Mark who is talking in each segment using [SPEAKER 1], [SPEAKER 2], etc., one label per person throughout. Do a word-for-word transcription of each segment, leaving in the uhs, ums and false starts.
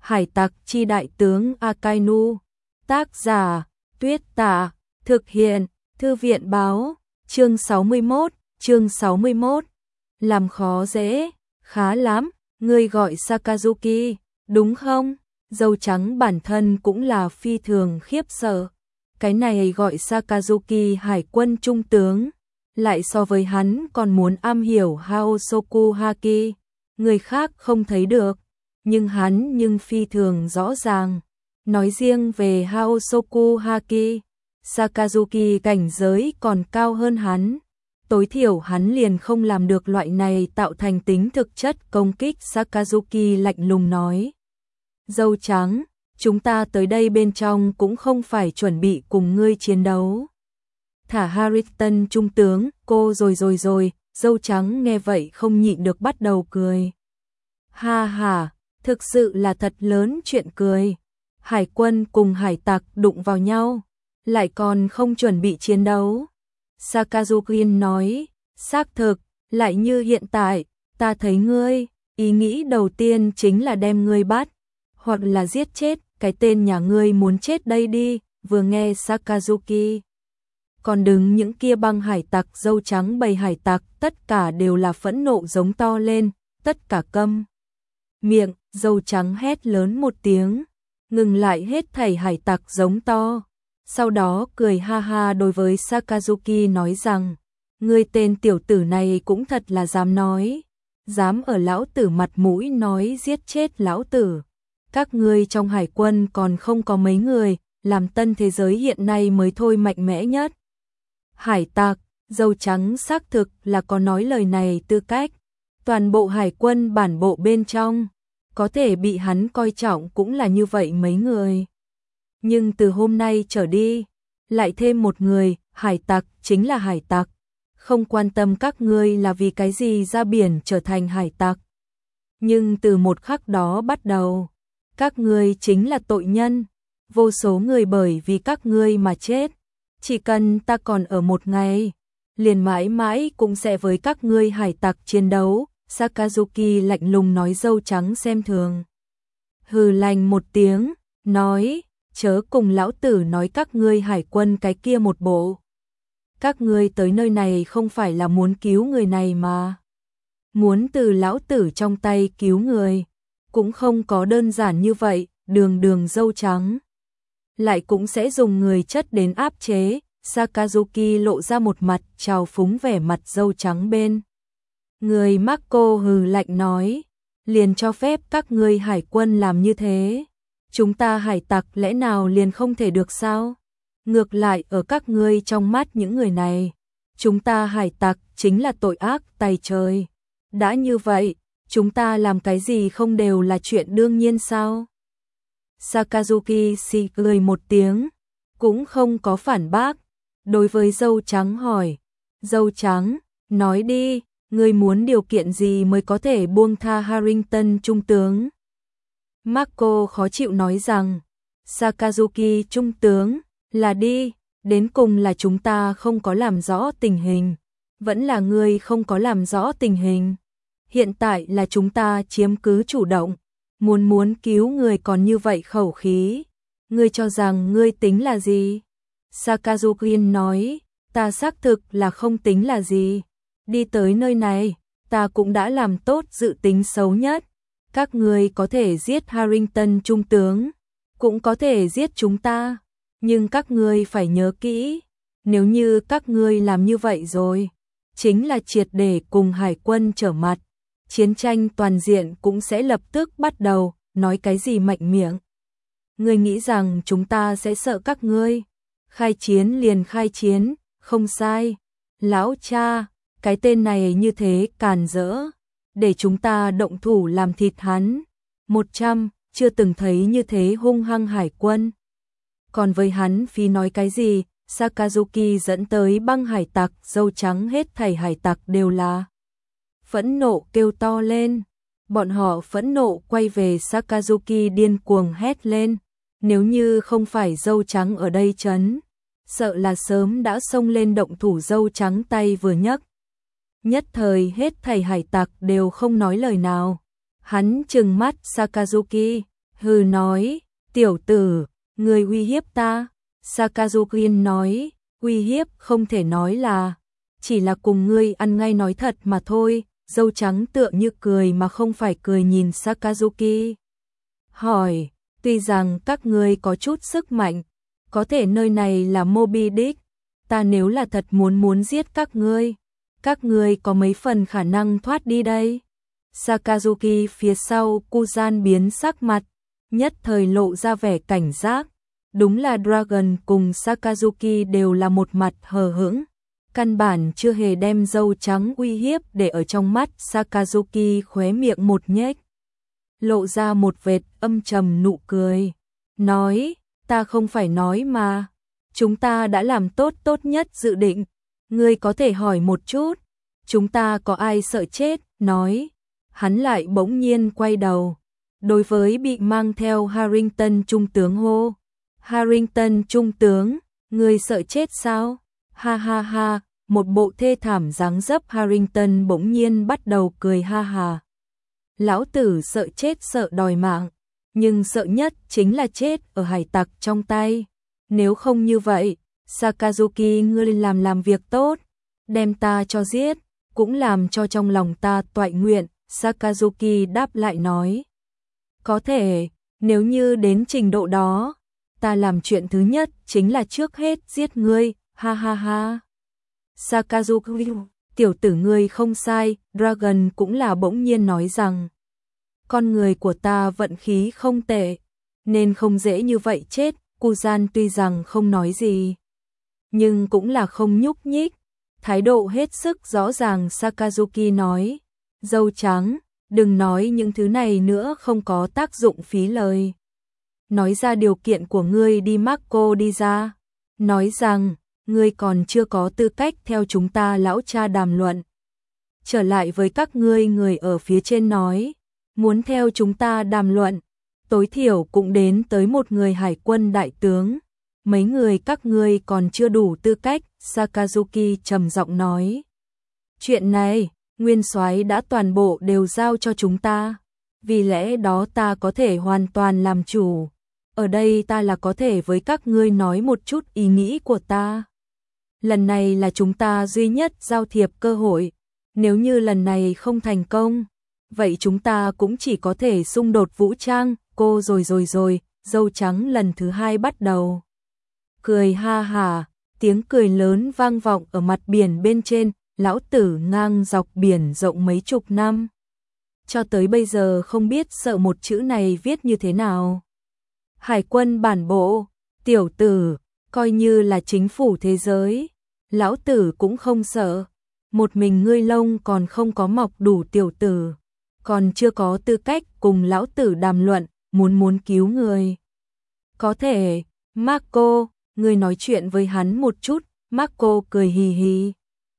[SPEAKER 1] Hải tặc chi đại tướng Akainu. Tác giả, Tuyết Tà. Thực hiện, Thư viện báo. Chương sáu mươi mốt, chương sáu mươi mốt. Làm khó dễ, khá lắm, ngươi gọi Sakazuki, đúng không? Dâu trắng bản thân cũng là phi thường khiếp sợ. Cái này gọi Sakazuki hải quân trung tướng, lại so với hắn còn muốn am hiểu Haosoku Haki, người khác không thấy được, nhưng hắn nhưng phi thường rõ ràng. Nói riêng về Haosoku Haki, Sakazuki cảnh giới còn cao hơn hắn. Tối thiểu hắn liền không làm được loại này tạo thành tính thực chất công kích. Sakazuki lạnh lùng nói. Dâu trắng, chúng ta tới đây bên trong cũng không phải chuẩn bị cùng ngươi chiến đấu. Thả Harrington trung tướng, cô rồi rồi rồi, dâu trắng nghe vậy không nhịn được bắt đầu cười. Ha ha, thực sự là thật lớn chuyện cười. Hải quân cùng hải tặc đụng vào nhau, lại còn không chuẩn bị chiến đấu. Sakazuki nói, xác thực, lại như hiện tại, ta thấy ngươi, ý nghĩ đầu tiên chính là đem ngươi bắt, hoặc là giết chết, cái tên nhà ngươi muốn chết đây đi. Vừa nghe Sakazuki, còn đứng những kia băng hải tặc dâu trắng bầy hải tặc, tất cả đều là phẫn nộ giống to lên, tất cả câm miệng. Dâu trắng hét lớn một tiếng, ngừng lại hết thảy hải tặc giống to. Sau đó cười ha ha đối với Sakazuki nói rằng, ngươi tên tiểu tử này cũng thật là dám nói, dám ở lão tử mặt mũi nói giết chết lão tử. Các ngươi trong hải quân còn không có mấy người, làm tân thế giới hiện nay mới thôi mạnh mẽ nhất. Hải tặc, dâu trắng xác thực là có nói lời này tư cách. Toàn bộ hải quân bản bộ bên trong, có thể bị hắn coi trọng cũng là như vậy mấy người. Nhưng từ hôm nay trở đi, lại thêm một người, hải tặc chính là hải tặc. Không quan tâm các ngươi là vì cái gì ra biển trở thành hải tặc. Nhưng từ một khắc đó bắt đầu, các ngươi chính là tội nhân. Vô số người bởi vì các ngươi mà chết. Chỉ cần ta còn ở một ngày, liền mãi mãi cũng sẽ với các ngươi hải tặc chiến đấu. Sakazuki lạnh lùng nói. Dâu trắng xem thường, hừ lạnh một tiếng, nói, chớ cùng lão tử nói các ngươi hải quân cái kia một bộ. Các ngươi tới nơi này không phải là muốn cứu người này mà. Muốn từ lão tử trong tay cứu người, cũng không có đơn giản như vậy. Đường đường dâu trắng, lại cũng sẽ dùng người chất đến áp chế. Sakazuki lộ ra một mặt trào phúng vẻ mặt. Dâu trắng bên người Marco hừ lạnh nói, liền cho phép các ngươi hải quân làm như thế, chúng ta hải tặc lẽ nào liền không thể được sao? Ngược lại ở các ngươi trong mắt những người này, chúng ta hải tặc chính là tội ác tày trời. Đã như vậy, chúng ta làm cái gì không đều là chuyện đương nhiên sao? Sakazuki xì cười một tiếng, cũng không có phản bác. Đối với dâu trắng hỏi, dâu trắng, nói đi, ngươi muốn điều kiện gì mới có thể buông tha Harrington trung tướng? Marco khó chịu nói rằng, Sakazuki trung tướng, là đi, đến cùng là chúng ta không có làm rõ tình hình, vẫn là ngươi không có làm rõ tình hình. Hiện tại là chúng ta chiếm cứ chủ động, muốn muốn cứu người còn như vậy khẩu khí, ngươi cho rằng ngươi tính là gì? Sakazuki nói, ta xác thực là không tính là gì. Đi tới nơi này, ta cũng đã làm tốt dự tính xấu nhất. Các ngươi có thể giết Harrington trung tướng, cũng có thể giết chúng ta, nhưng các ngươi phải nhớ kỹ, nếu như các ngươi làm như vậy rồi, chính là triệt để cùng hải quân trở mặt, chiến tranh toàn diện cũng sẽ lập tức bắt đầu. Nói cái gì mạnh miệng? Ngươi nghĩ rằng chúng ta sẽ sợ các ngươi? Khai chiến liền khai chiến, không sai. Lão cha, cái tên này như thế càn rỡ, để chúng ta động thủ làm thịt hắn. Một trăm, chưa từng thấy như thế hung hăng hải quân. Còn với hắn phi nói cái gì? Sakazuki dẫn tới băng hải tặc dâu trắng, hết thảy hải tặc đều là phẫn nộ kêu to lên. Bọn họ phẫn nộ quay về Sakazuki điên cuồng hét lên. Nếu như không phải dâu trắng ở đây chấn, sợ là sớm đã xông lên động thủ. Dâu trắng tay vừa nhấc, nhất thời hết thảy hải tặc đều không nói lời nào. Hắn trừng mắt Sakazuki, Hừ nói, tiểu tử, ngươi uy hiếp ta. Sakazuki nói, uy hiếp không thể nói là, chỉ là cùng ngươi ăn ngay nói thật mà thôi. Dâu trắng tựa như cười mà không phải cười nhìn Sakazuki. Hỏi, tuy rằng các ngươi có chút sức mạnh, có thể nơi này là Moby Dick, ta nếu là thật muốn muốn giết các ngươi, các ngươi có mấy phần khả năng thoát đi đây? Sakazuki phía sau Kuzan biến sắc mặt, nhất thời lộ ra vẻ cảnh giác. Đúng là Dragon cùng Sakazuki đều là một mặt hờ hững, căn bản chưa hề đem dâu trắng uy hiếp để ở trong mắt. Sakazuki khóe miệng một nhếch, lộ ra một vệt âm trầm nụ cười, nói, ta không phải nói mà, chúng ta đã làm tốt tốt nhất dự định, ngươi có thể hỏi một chút, chúng ta có ai sợ chết? Nói, hắn lại bỗng nhiên quay đầu, đối với bị mang theo Harrington trung tướng hô, Harrington trung tướng, ngươi sợ chết sao? Ha ha ha, một bộ thê thảm dáng dấp. Harrington bỗng nhiên bắt đầu cười ha ha. Lão tử sợ chết sợ đòi mạng, nhưng sợ nhất chính là chết ở hải tặc trong tay. Nếu không như vậy, Sakazuki ngươi làm làm việc tốt, đem ta cho giết, cũng làm cho trong lòng ta toại nguyện. Sakazuki đáp lại nói, có thể, nếu như đến trình độ đó, ta làm chuyện thứ nhất chính là trước hết giết ngươi. Ha ha ha. Sakazuki, tiểu tử ngươi không sai. Dragon cũng là bỗng nhiên nói rằng, con người của ta vận khí không tệ, nên không dễ như vậy chết. Kuzan tuy rằng không nói gì, nhưng cũng là không nhúc nhích, thái độ hết sức rõ ràng. Sakazuki nói, dâu trắng, đừng nói những thứ này nữa, không có tác dụng phí lời. Nói ra điều kiện của ngươi đi. Marco đi ra, nói rằng, ngươi còn chưa có tư cách theo chúng ta lão cha đàm luận. Trở lại với các ngươi. Người ở phía trên nói, muốn theo chúng ta đàm luận, tối thiểu cũng đến tới một người hải quân đại tướng. Mấy người các ngươi còn chưa đủ tư cách. Sakazuki trầm giọng nói, chuyện này, nguyên soái đã toàn bộ đều giao cho chúng ta, vì lẽ đó ta có thể hoàn toàn làm chủ. Ở đây ta là có thể với các ngươi nói một chút ý nghĩ của ta. Lần này là chúng ta duy nhất giao thiệp cơ hội, nếu như lần này không thành công, vậy chúng ta cũng chỉ có thể xung đột vũ trang. Cô rồi rồi rồi, dâu trắng lần thứ hai bắt đầu cười ha hả, tiếng cười lớn vang vọng ở mặt biển bên trên. Lão tử ngang dọc biển rộng mấy chục năm, cho tới bây giờ không biết sợ một chữ này viết như thế nào. Hải quân bản bộ, tiểu tử, coi như là chính phủ thế giới, lão tử cũng không sợ. Một mình ngươi lông còn không có mọc đủ, tiểu tử, còn chưa có tư cách cùng lão tử đàm luận. Muốn muốn cứu người, có thể. Marco, ngươi nói chuyện với hắn một chút. Marco cười hì hì,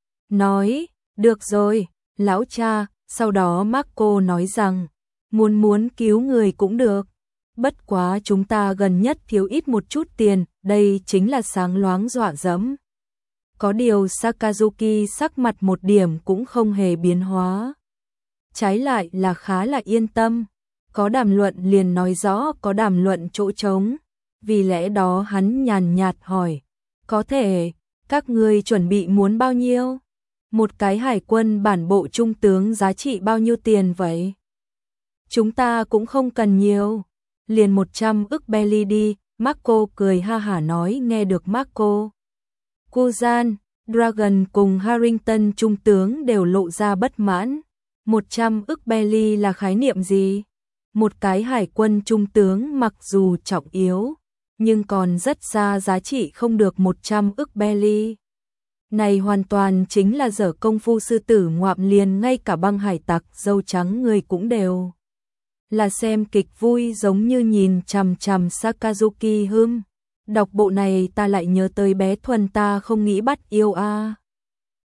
[SPEAKER 1] nói, được rồi, lão cha. Sau đó Marco nói rằng, muốn muốn cứu người cũng được, bất quá chúng ta gần nhất thiếu ít một chút tiền. Đây chính là sáng loáng dọa dẫm. Có điều Sakazuki sắc mặt một điểm cũng không hề biến hóa, trái lại là khá là yên tâm. Có đàm luận liền nói rõ có đàm luận chỗ trống, vì lẽ đó hắn nhàn nhạt hỏi, có thể, các ngươi chuẩn bị muốn bao nhiêu? Một cái hải quân bản bộ trung tướng giá trị bao nhiêu tiền vậy? Chúng ta cũng không cần nhiều, liền một trăm ức belly đi. Marco cười ha hả nói. Nghe được Marco, Kuzan, Dragon cùng Harrington trung tướng đều lộ ra bất mãn. một trăm ức belly là khái niệm gì? Một cái hải quân trung tướng mặc dù trọng yếu, nhưng còn rất xa giá trị không được một trăm ức belly. Này hoàn toàn chính là dở công phu sư tử ngoạm, liền ngay cả băng hải tặc dâu trắng người cũng đều là xem kịch vui, giống như nhìn chằm chằm Sakazuki. Hừm, đọc bộ này ta lại nhớ tới bé Thuần, ta không nghĩ bắt yêu a. À.